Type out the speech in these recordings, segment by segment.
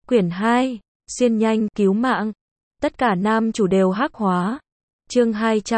Quyển 2, xuyên nhanh, cứu mạng. Tất cả nam chủ đều hắc hóa. Chương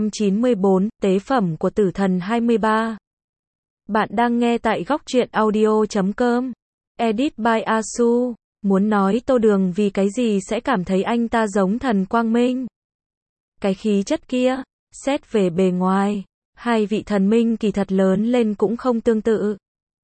294, tế phẩm của tử thần 23. Bạn đang nghe tại góc truyện audio.com. Edit by Asu. Muốn nói Tô Đường vì cái gì sẽ cảm thấy anh ta giống thần quang minh. Cái khí chất kia, xét về bề ngoài, hai vị thần minh kỳ thật lớn lên cũng không tương tự.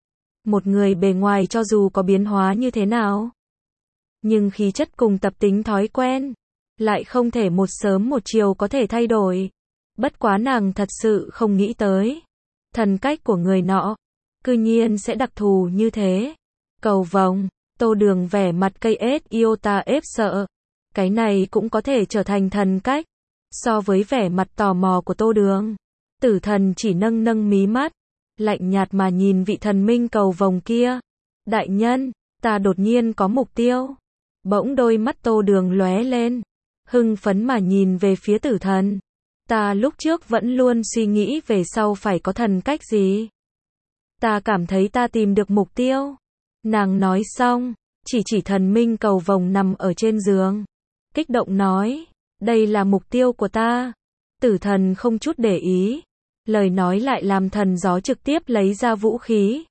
Một người bề ngoài cho dù có biến hóa như thế nào, nhưng khí chất cùng tập tính thói quen, lại không thể một sớm một chiều có thể thay đổi. Bất quá nàng thật sự không nghĩ tới, thần cách của người nọ, cư nhiên sẽ đặc thù như thế. Cầu vồng, Tô Đường vẻ mặt cây ết iota ép sợ. Cái này cũng có thể trở thành thần cách. So với vẻ mặt tò mò của Tô Đường, tử thần chỉ nâng nâng mí mắt, lạnh nhạt mà nhìn vị thần minh cầu vồng kia. Đại nhân, ta đột nhiên có mục tiêu. Bỗng đôi mắt Tô Đường lóe lên, hưng phấn mà nhìn về phía tử thần. Ta lúc trước vẫn luôn suy nghĩ về sau phải có thần cách gì. Ta cảm thấy ta tìm được mục tiêu. Nàng nói xong, chỉ thần minh cầu vồng nằm ở trên giường. Kích động nói, đây là mục tiêu của ta. Tử thần không chút để ý. Lời nói lại làm thần gió trực tiếp lấy ra vũ khí.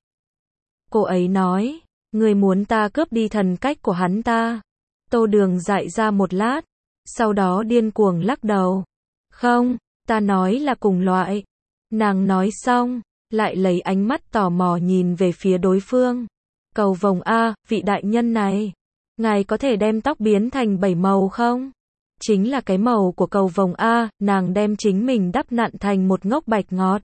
Cô ấy nói, người muốn ta cướp đi thần cách của hắn ta. Tô Đường dại ra một lát, sau đó điên cuồng lắc đầu. Không, ta nói là cùng loại. Nàng nói xong, lại lấy ánh mắt tò mò nhìn về phía đối phương. Cầu vồng A, vị đại nhân này, ngài có thể đem tóc biến thành 7 màu không? Chính là cái màu của cầu vồng A, nàng đem chính mình đắp nặn thành một ngốc bạch ngọt.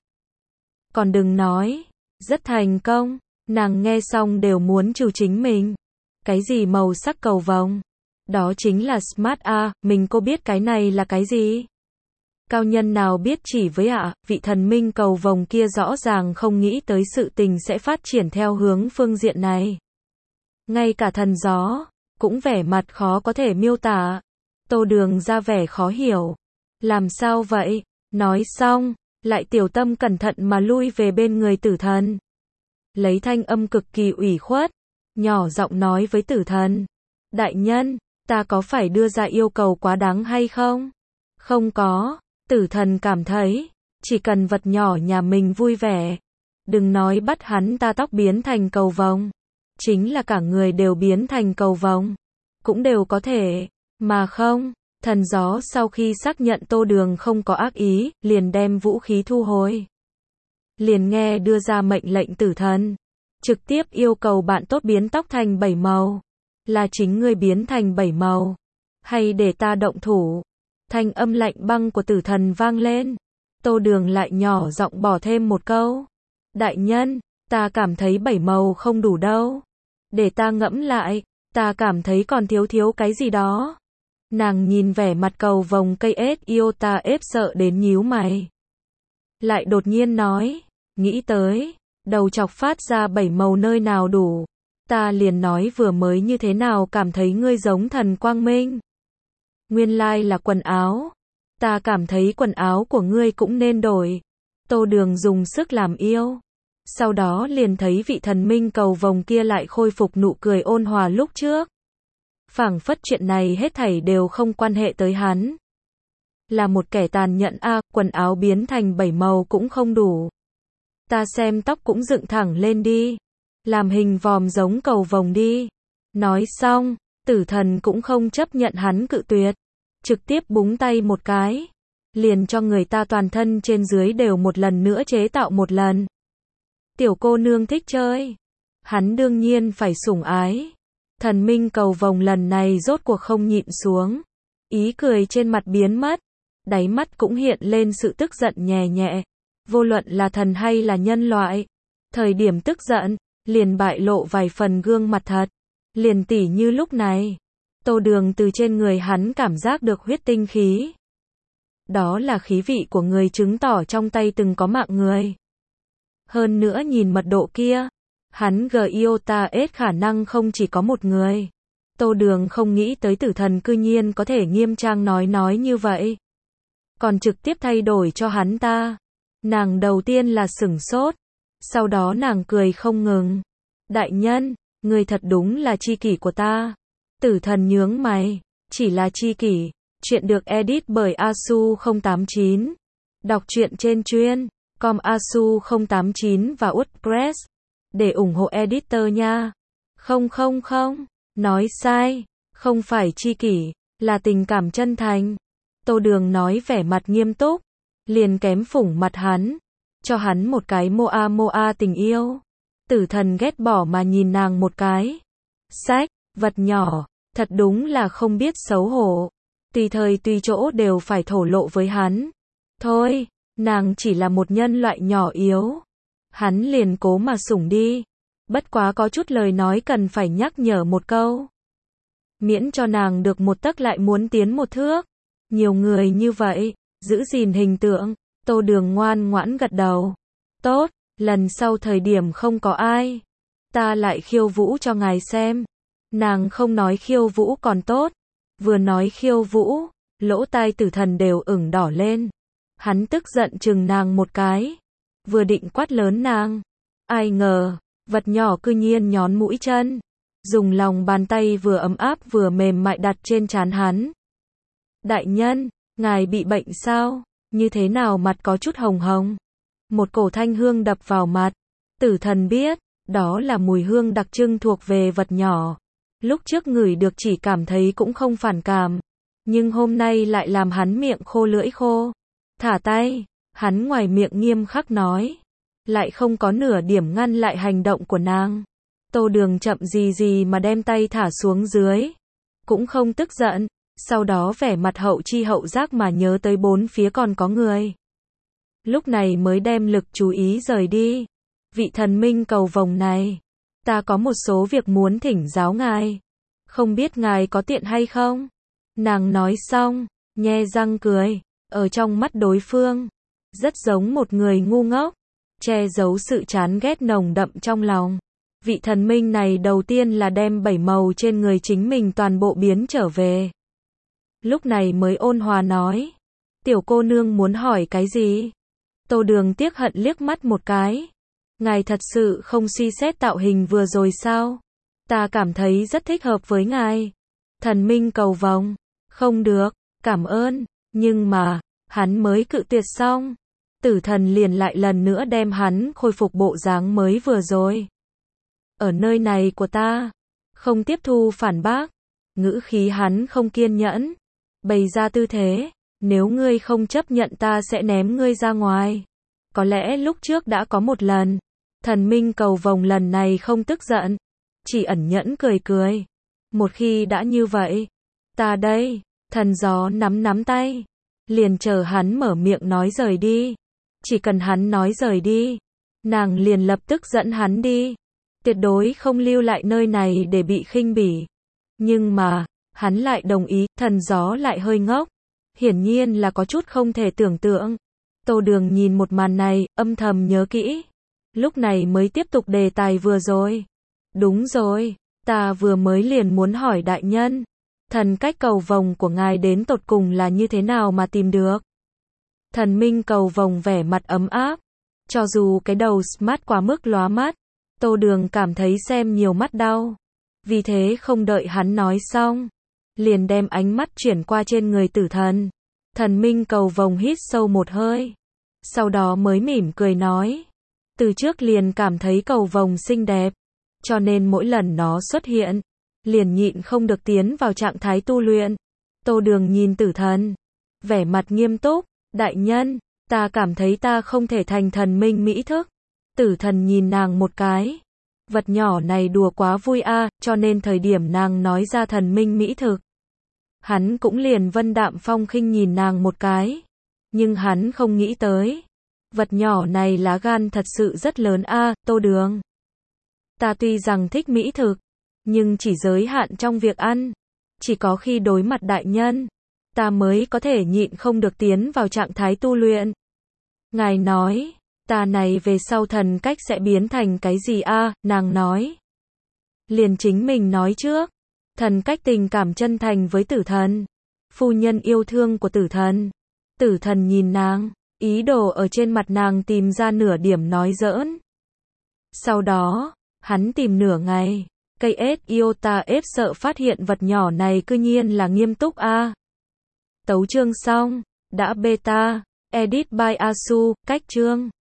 Còn đừng nói, rất thành công, nàng nghe xong đều muốn trừ chính mình. Cái gì màu sắc cầu vồng? Đó chính là Smart A, mình cô biết cái này là cái gì? Cao nhân nào biết chỉ với ạ, vị thần minh cầu vồng kia rõ ràng không nghĩ tới sự tình sẽ phát triển theo hướng phương diện này. Ngay cả thần gió, cũng vẻ mặt khó có thể miêu tả. Tô Đường ra vẻ khó hiểu. Làm sao vậy? Nói xong, lại tiểu tâm cẩn thận mà lui về bên người tử thần. Lấy thanh âm cực kỳ ủy khuất, nhỏ giọng nói với tử thần. Đại nhân, ta có phải đưa ra yêu cầu quá đáng hay không? Không có. Tử thần cảm thấy, chỉ cần vật nhỏ nhà mình vui vẻ. Đừng nói bắt hắn ta tóc biến thành cầu vồng. Chính là cả người đều biến thành cầu vồng. Cũng đều có thể. Mà không, thần gió sau khi xác nhận Tô Đường không có ác ý, liền đem vũ khí thu hồi. Liền nghe đưa ra mệnh lệnh tử thần. Trực tiếp yêu cầu bạn tốt biến tóc thành 7 màu. Là chính ngươi biến thành 7 màu. Hay để ta động thủ. Thanh âm lạnh băng của tử thần vang lên. Tô Đường lại nhỏ giọng bỏ thêm một câu. Đại nhân, ta cảm thấy 7 màu không đủ đâu. Để ta ngẫm lại, ta cảm thấy còn thiếu cái gì đó. Nàng nhìn vẻ mặt cầu vồng cây ết iota ép sợ đến nhíu mày. Lại đột nhiên nói, nghĩ tới, đầu chọc phát ra 7 màu nơi nào đủ. Ta liền nói vừa mới như thế nào cảm thấy ngươi giống thần quang minh. Nguyên lai là quần áo. Ta cảm thấy quần áo của ngươi cũng nên đổi. Tô Đường dùng sức làm yêu. Sau đó liền thấy vị thần minh cầu vồng kia lại khôi phục nụ cười ôn hòa lúc trước. Phảng phất chuyện này hết thảy đều không quan hệ tới hắn. Là một kẻ tàn nhẫn a, quần áo biến thành 7 màu cũng không đủ. Ta xem tóc cũng dựng thẳng lên đi. Làm hình vòm giống cầu vồng đi. Nói xong, tử thần cũng không chấp nhận hắn cự tuyệt. Trực tiếp búng tay một cái. Liền cho người ta toàn thân trên dưới đều một lần nữa chế tạo một lần. Tiểu cô nương thích chơi. Hắn đương nhiên phải sủng ái. Thần minh cầu vồng lần này rốt cuộc không nhịn xuống. Ý cười trên mặt biến mất. Đáy mắt cũng hiện lên sự tức giận nhẹ nhẹ. Vô luận là thần hay là nhân loại. Thời điểm tức giận, liền bại lộ vài phần gương mặt thật. Liền tỉ như lúc này. Tô Đường từ trên người hắn cảm giác được huyết tinh khí. Đó là khí vị của người chứng tỏ trong tay từng có mạng người. Hơn nữa nhìn mật độ kia, hắn Giota S khả năng không chỉ có một người. Tô Đường không nghĩ tới tử thần cư nhiên có thể nghiêm trang nói như vậy. Còn trực tiếp thay đổi cho hắn ta. Nàng đầu tiên là sửng sốt. Sau đó nàng cười không ngừng. Đại nhân, người thật đúng là tri kỷ của ta. Tử thần nhướng mày. Chỉ là tri kỷ. Chuyện được edit bởi Asu089. Đọc truyện trên chuyên.com Asu089 và WordPress. Để ủng hộ editor nha. Không. Nói sai. Không phải tri kỷ. Là tình cảm chân thành. Tô Đường nói vẻ mặt nghiêm túc. Liền kém phủng mặt hắn. Cho hắn một cái moa tình yêu. Tử thần ghét bỏ mà nhìn nàng một cái. Sách, vật nhỏ. Thật đúng là không biết xấu hổ. Tùy thời tùy chỗ đều phải thổ lộ với hắn. Thôi, nàng chỉ là một nhân loại nhỏ yếu. Hắn liền cố mà sủng đi. Bất quá có chút lời nói cần phải nhắc nhở một câu. Miễn cho nàng được một tấc lại muốn tiến một thước. Nhiều người như vậy, giữ gìn hình tượng. Tô Đường ngoan ngoãn gật đầu. Tốt, lần sau thời điểm không có ai, ta lại khiêu vũ cho ngài xem. Nàng không nói khiêu vũ còn tốt. Vừa nói khiêu vũ, lỗ tai Tử thần đều ửng đỏ lên. Hắn tức giận chừng nàng một cái. Vừa định quát lớn nàng. Ai ngờ, vật nhỏ cư nhiên nhón mũi chân. Dùng lòng bàn tay vừa ấm áp vừa mềm mại đặt trên trán hắn. Đại nhân, ngài bị bệnh sao? Như thế nào mặt có chút hồng hồng? Một cổ thanh hương đập vào mặt. Tử thần biết, đó là mùi hương đặc trưng thuộc về vật nhỏ. Lúc trước ngửi được chỉ cảm thấy cũng không phản cảm. Nhưng hôm nay lại làm hắn miệng khô lưỡi khô. Thả tay, hắn ngoài miệng nghiêm khắc nói. Lại không có nửa điểm ngăn lại hành động của nàng. Tô Đường chậm gì mà đem tay thả xuống dưới. Cũng không tức giận. Sau đó vẻ mặt hậu chi hậu giác mà nhớ tới bốn phía còn có người. Lúc này mới đem lực chú ý rời đi. Vị thần minh cầu vồng này. Ta có một số việc muốn thỉnh giáo ngài. Không biết ngài có tiện hay không? Nàng nói xong, nhe răng cười. Ở trong mắt đối phương, rất giống một người ngu ngốc. Che giấu sự chán ghét nồng đậm trong lòng. Vị thần minh này đầu tiên là đem 7 màu trên người chính mình toàn bộ biến trở về. Lúc này mới ôn hòa nói. Tiểu cô nương muốn hỏi cái gì? Tô Đường tiếc hận liếc mắt một cái. Ngài thật sự không suy xét tạo hình vừa rồi sao? Ta cảm thấy rất thích hợp với ngài. Thần minh cầu vồng. Không được, cảm ơn. Nhưng mà, hắn mới cự tuyệt xong. Tử thần liền lại lần nữa đem hắn khôi phục bộ dáng mới vừa rồi. Ở nơi này của ta. Không tiếp thu phản bác. Ngữ khí hắn không kiên nhẫn. Bày ra tư thế. Nếu ngươi không chấp nhận ta sẽ ném ngươi ra ngoài. Có lẽ lúc trước đã có một lần. Thần minh cầu vồng lần này không tức giận. Chỉ ẩn nhẫn cười. Một khi đã như vậy. Ta đây. Thần gió nắm tay. Liền chờ hắn mở miệng nói rời đi. Chỉ cần hắn nói rời đi. Nàng liền lập tức dẫn hắn đi. Tuyệt đối không lưu lại nơi này để bị khinh bỉ. Nhưng mà, hắn lại đồng ý. Thần gió lại hơi ngốc. Hiển nhiên là có chút không thể tưởng tượng. Tô Đường nhìn một màn này, âm thầm nhớ kỹ. Lúc này mới tiếp tục đề tài vừa rồi. Đúng rồi, ta vừa mới liền muốn hỏi đại nhân. Thần cách cầu vồng của ngài đến tột cùng là như thế nào mà tìm được? Thần minh cầu vồng vẻ mặt ấm áp. Cho dù cái đầu smart quá mức lóa mắt. Tô Đường cảm thấy xem nhiều mắt đau. Vì thế không đợi hắn nói xong. Liền đem ánh mắt chuyển qua trên người tử thần. Thần minh cầu vồng hít sâu một hơi. Sau đó mới mỉm cười nói. Từ trước liền cảm thấy cầu vồng xinh đẹp. Cho nên mỗi lần nó xuất hiện. Liền nhịn không được tiến vào trạng thái tu luyện. Tô Đường nhìn tử thần. Vẻ mặt nghiêm túc. Đại nhân, ta cảm thấy ta không thể thành thần minh mỹ thức. Tử thần nhìn nàng một cái. Vật nhỏ này đùa quá vui cho nên thời điểm nàng nói ra thần minh mỹ thực. Hắn cũng liền vân đạm phong khinh nhìn nàng một cái. Nhưng hắn không nghĩ tới. Vật nhỏ này lá gan thật sự rất lớn Tô Đường. Ta tuy rằng thích mỹ thực. Nhưng chỉ giới hạn trong việc ăn. Chỉ có khi đối mặt đại nhân. Ta mới có thể nhịn không được tiến vào trạng thái tu luyện. Ngài nói. Ta này về sau thần cách sẽ biến thành cái gì nàng nói. Liền chính mình nói trước. Thần cách tình cảm chân thành với tử thần. Phu nhân yêu thương của tử thần. Tử thần nhìn nàng. Ý đồ ở trên mặt nàng tìm ra nửa điểm nói giỡn. Sau đó, hắn tìm nửa ngày. KS Iota F sợ phát hiện vật nhỏ này cư nhiên là nghiêm túc a. Tấu chương xong. Đã beta. Edit by Asu. Cách chương.